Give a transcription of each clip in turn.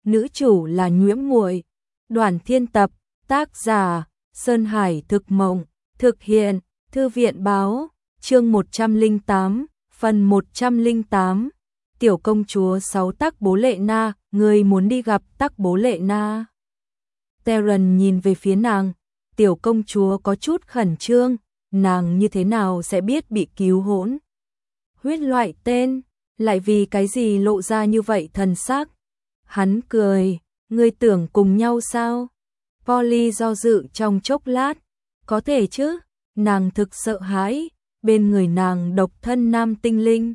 nữ chủ là Nhiễm Muội. Đoàn Thiên tập, tác giả Sơn Hải Thực Mộng, thực hiện Thư viện báo, chương 108, phần 108. Tiểu công chúa 6 Tắc Bố Lệ Na, người muốn đi gặp Tắc Bố Lệ Na. Terran nhìn về phía nàng, tiểu công chúa có chút khẩn trương, nàng như thế nào sẽ biết bị cứu hỗn huyết loại tên, lại vì cái gì lộ ra như vậy thần sắc. Hắn cười, ngươi tưởng cùng nhau sao? Polly do dự trong chốc lát, có thể chứ, nàng thực sợ hãi, bên người nàng độc thân nam tinh linh.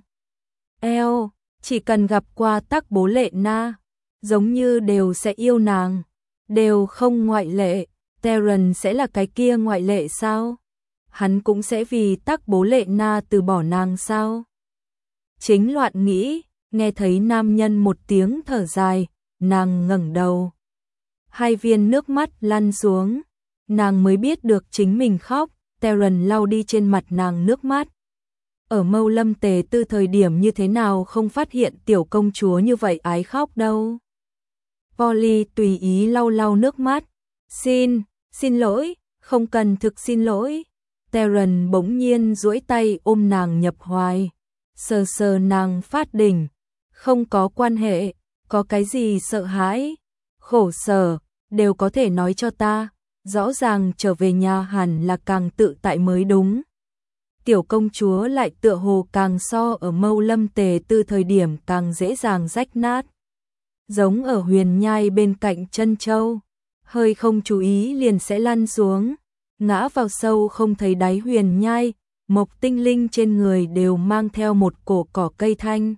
Eo, chỉ cần gặp qua Tắc Bố Lệ Na, giống như đều sẽ yêu nàng, đều không ngoại lệ. Terran sẽ là cái kia ngoại lệ sao? Hắn cũng sẽ vì Tắc Bố Lệ Na từ bỏ nàng sao? Chính loạn nghĩ, nghe thấy nam nhân một tiếng thở dài, nàng ngẩng đầu. Hai viên nước mắt lăn xuống, nàng mới biết được chính mình khóc. Terran lau đi trên mặt nàng nước mắt. Ở Mâu Lâm Tề Tư thời điểm như thế nào không phát hiện tiểu công chúa như vậy ái khóc đâu. Polly tùy ý lau lau nước mắt. Xin lỗi, không cần thực xin lỗi. Terran bỗng nhiên duỗi tay ôm nàng nhập hoài, sờ sờ nàng phát đỉnh. Không có quan hệ, có cái gì sợ hãi, khổ sở, đều có thể nói cho ta. Rõ ràng trở về nhà hẳn là càng tự tại mới đúng. Tiểu công chúa lại tựa hồ càng so ở Mâu Lâm Tề Tư thời điểm càng dễ dàng rách nát. Giống ở huyền nhai bên cạnh chân châu, hơi không chú ý liền sẽ lăn xuống, ngã vào sâu không thấy đáy huyền nhai. Mộc tinh linh trên người đều mang theo một cổ cỏ cây thanh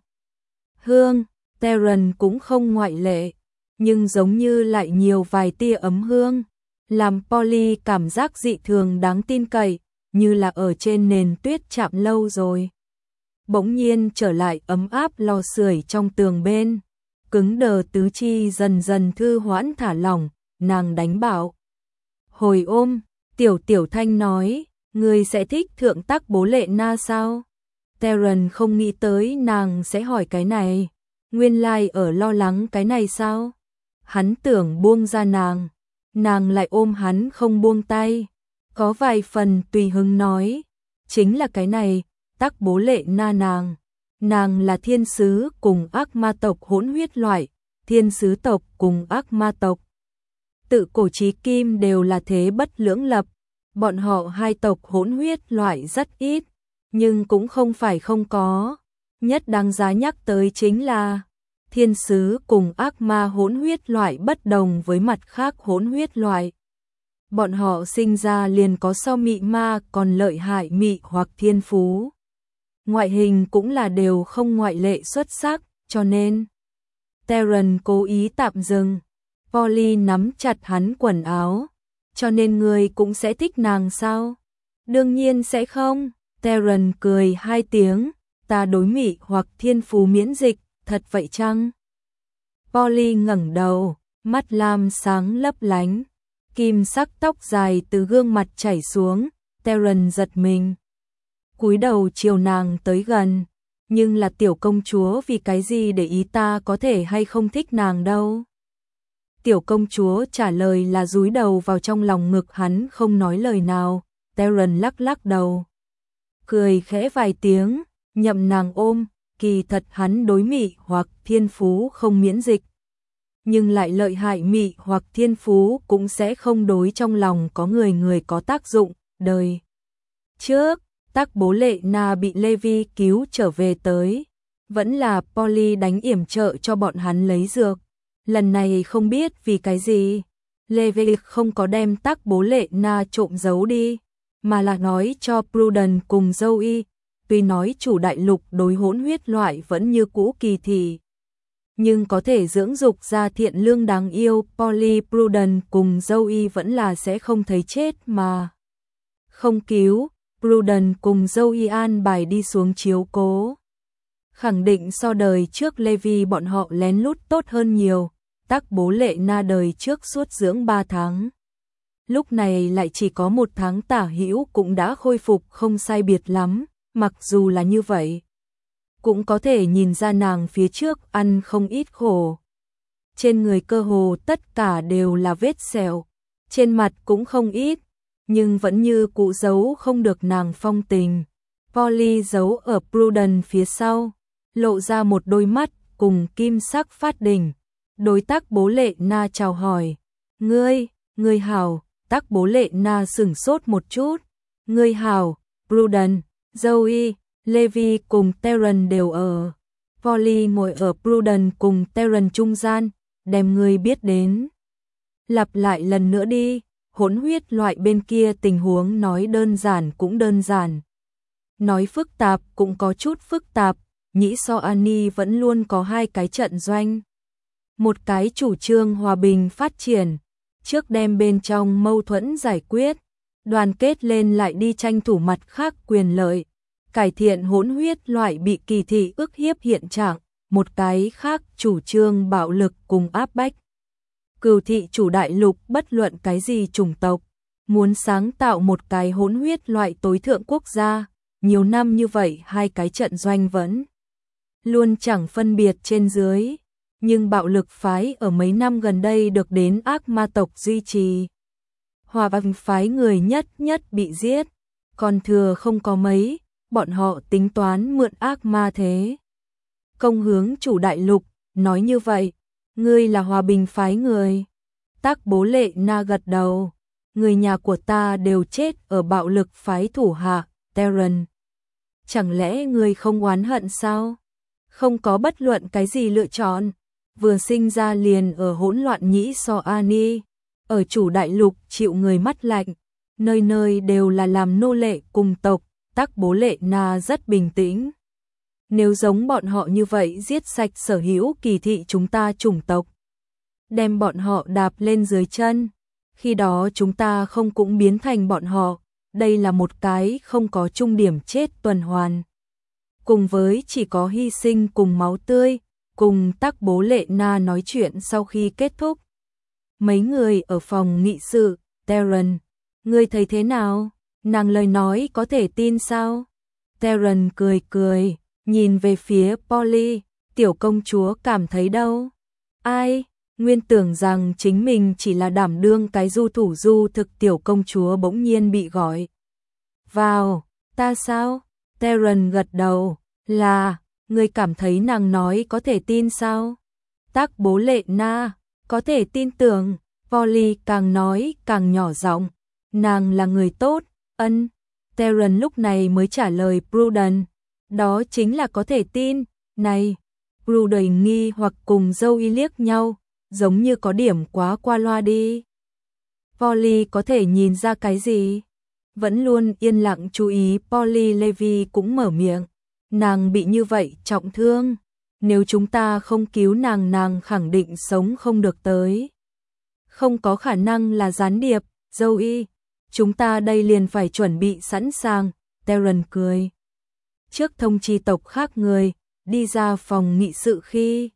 hương, Terran cũng không ngoại lệ, nhưng giống như lại nhiều vài tia ấm hương, làm Polly cảm giác dị thường đáng tin cậy, như là ở trên nền tuyết chạm lâu rồi. Bỗng nhiên trở lại ấm áp lò sưởi trong tường bên, cứng đờ tứ chi dần dần thư hoãn thả lỏng, nàng đánh bảo. Hồi ôm, tiểu thanh nói, người sẽ thích thượng Tắc Bố Lệ Na sao? Terran không nghĩ tới nàng sẽ hỏi cái này, nguyên lai ở lo lắng cái này sao? Hắn tưởng buông ra nàng lại ôm hắn không buông tay, có vài phần tùy hứng nói, chính là cái này, Tắc Bố Lệ Na nàng là thiên sứ cùng ác ma tộc hỗn huyết loại, thiên sứ tộc cùng ác ma tộc. Tự cổ chí kim đều là thế bất lưỡng lập, bọn họ hai tộc hỗn huyết loại rất ít, nhưng cũng không phải không có. Nhất đáng giá nhắc tới chính là thiên sứ cùng ác ma hỗn huyết loại bất đồng với mặt khác hỗn huyết loại. Bọn họ sinh ra liền có so mị ma còn lợi hại mị hoặc thiên phú. Ngoại hình cũng là đều không ngoại lệ xuất sắc, cho nên Terran cố ý tạm dừng. Polly nắm chặt hắn quần áo. Cho nên người cũng sẽ thích nàng sao? Đương nhiên sẽ không. Terran cười hai tiếng, ta đối mị hoặc thiên phú miễn dịch, thật vậy chăng? Polly ngẩng đầu, mắt lam sáng lấp lánh, kim sắc tóc dài từ gương mặt chảy xuống. Terran giật mình, cúi đầu chiều nàng tới gần, nhưng là tiểu công chúa vì cái gì để ý ta có thể hay không thích nàng đâu? Tiểu công chúa trả lời là dúi đầu vào trong lòng ngực hắn không nói lời nào. Terran lắc lắc đầu, cười khẽ vài tiếng, nhậm nàng ôm. Kỳ thật hắn đối mị hoặc thiên phú không miễn dịch, nhưng lại lợi hại mị hoặc thiên phú cũng sẽ không đối trong lòng có người có tác dụng. Đời trước, Tắc Bố Lệ Na bị Levi cứu trở về tới, vẫn là Polly đánh yểm trợ cho bọn hắn lấy dược. Lần này không biết vì cái gì, Levi không có đem Tắc Bố Lệ Na trộm giấu đi, mà là nói cho Prudence cùng Zoe. Tuy nói chủ đại lục đối hỗn huyết loại vẫn như cũ kỳ thị, nhưng có thể dưỡng dục ra thiện lương đáng yêu, Polly, Prudence cùng Zoe vẫn là sẽ không thấy chết mà không cứu. Prudence cùng Zoe an bài đi xuống chiếu cố, khẳng định so đời trước Levi bọn họ lén lút tốt hơn nhiều. Tắc Bố Lệ Na đời trước suốt dưỡng 3 tháng, lúc này lại chỉ có 1 tháng tả hữu cũng đã khôi phục không sai biệt lắm. Mặc dù là như vậy, cũng có thể nhìn ra nàng phía trước ăn không ít khổ. trên người cơ hồ tất cả đều là vết sẹo, trên mặt cũng không ít, nhưng vẫn như cũ giấu không được nàng phong tình. Polly giấu ở Prudence phía sau, lộ ra một đôi mắt cùng kim sắc phát đỉnh. Đối tác Bố Lệ Na chào hỏi. Ngươi hảo, tác Bố Lệ Na sửng sốt một chút. Ngươi hảo, Prudence, Zoe, Levi cùng Terence đều ở. Polly ngồi ở Prudence cùng Terence trung gian, đem ngươi biết đến. Lặp lại lần nữa đi, hỗn huyết loại bên kia tình huống nói đơn giản cũng đơn giản. Nói phức tạp cũng có chút phức tạp, Nhĩ So Ani vẫn luôn có hai cái trận doanh. Một cái chủ trương hòa bình phát triển, trước đem bên trong mâu thuẫn giải quyết, đoàn kết lên lại đi tranh thủ mặt khác quyền lợi, cải thiện hỗn huyết loại bị kỳ thị ức hiếp hiện trạng, một cái khác chủ trương bạo lực cùng áp bách. Cừu thị chủ đại lục bất luận cái gì chủng tộc, muốn sáng tạo một cái hỗn huyết loại tối thượng quốc gia, nhiều năm như vậy hai cái trận doanh vẫn luôn chẳng phân biệt trên dưới, nhưng bạo lực phái ở mấy năm gần đây được đến ác ma tộc duy trì. Hòa bình phái người nhất bị giết, còn thừa không có mấy, bọn họ tính toán mượn ác ma thế công hướng chủ đại lục, nói như vậy, ngươi là hòa bình phái người. Tác Bố Lệ Na gật đầu, người nhà của ta đều chết ở bạo lực phái thủ hạ, Terence. Chẳng lẽ ngươi không oán hận sao? Không có bất luận cái gì lựa chọn, vừa sinh ra liền ở hỗn loạn Nhĩ So Ani, ở chủ đại lục chịu người mắt lạnh, nơi nơi đều là làm nô lệ cùng tộc, tác Bố Lệ Na rất bình tĩnh. Nếu giống bọn họ như vậy giết sạch sở hữu kỳ thị chúng ta chủng tộc, đem bọn họ đạp lên dưới chân, khi đó chúng ta không cũng biến thành bọn họ, đây là một cái không có trung điểm chết tuần hoàn. Cùng với chỉ có hy sinh cùng máu tươi, cùng tác Bố Lệ Na nói chuyện sau khi kết thúc. Mấy người ở phòng nghị sự, Terence, ngươi thấy thế nào? Nàng lời nói có thể tin sao? Terence cười, nhìn về phía Polly, tiểu công chúa cảm thấy đâu? Ai? Nguyên tưởng rằng chính mình chỉ là đảm đương cái du thủ du thực tiểu công chúa bỗng nhiên bị gọi vào. Ta sao? Terence gật đầu, là, ngươi cảm thấy nàng nói có thể tin sao? Tác Bố Lệ Na, có thể tin tưởng. Polly càng nói càng nhỏ giọng, nàng là người tốt, ân. Terence lúc này mới trả lời Prudence, đó chính là có thể tin. Này, Prudence nghi hoặc cùng Zoe liếc nhau, giống như có điểm quá qua loa đi. Polly có thể nhìn ra cái gì? Vẫn luôn yên lặng chú ý Polly Levi cũng mở miệng, nàng bị như vậy trọng thương, nếu chúng ta không cứu nàng, nàng khẳng định sống không được tới. Không có khả năng là gián điệp, Zoe, chúng ta đây liền phải chuẩn bị sẵn sàng. Terence cười. Trước thông chi tộc khác người, đi ra phòng nghị sự khi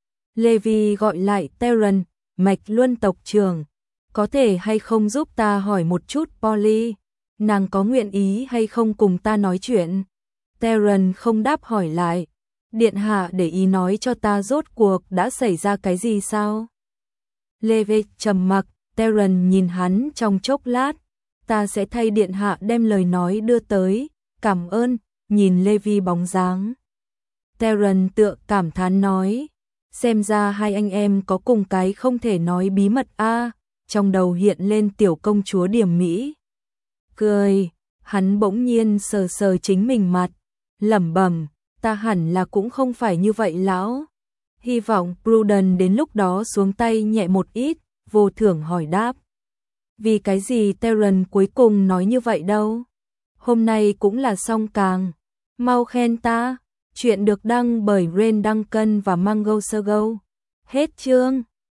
Levi gọi lại Terence, Mạch Luân tộc trưởng, có thể hay không giúp ta hỏi một chút Polly, nàng có nguyện ý hay không cùng ta nói chuyện? Terence không đáp hỏi lại, điện hạ để ý nói cho ta rốt cuộc đã xảy ra cái gì sao? Levi trầm mặc, Terence nhìn hắn trong chốc lát, ta sẽ thay điện hạ đem lời nói đưa tới, cảm ơn. Nhìn Levi bóng dáng, Terence tựa cảm thán nói, xem ra hai anh em có cùng cái không thể nói bí mật a. Trong đầu hiện lên tiểu công chúa điểm mỹ. Cười, hắn bỗng nhiên sờ sờ chính mình mặt, lẩm bẩm, ta hẳn là cũng không phải như vậy lão. Hy vọng Prudence đến lúc đó xuống tay nhẹ một ít, vô thưởng hỏi đáp. Vì cái gì Terence cuối cùng nói như vậy đâu? Hôm nay cũng là xong càng. Mau khen ta. Chuyện được đăng bởi Rain Duncan và Mango Sogo. Hết chương.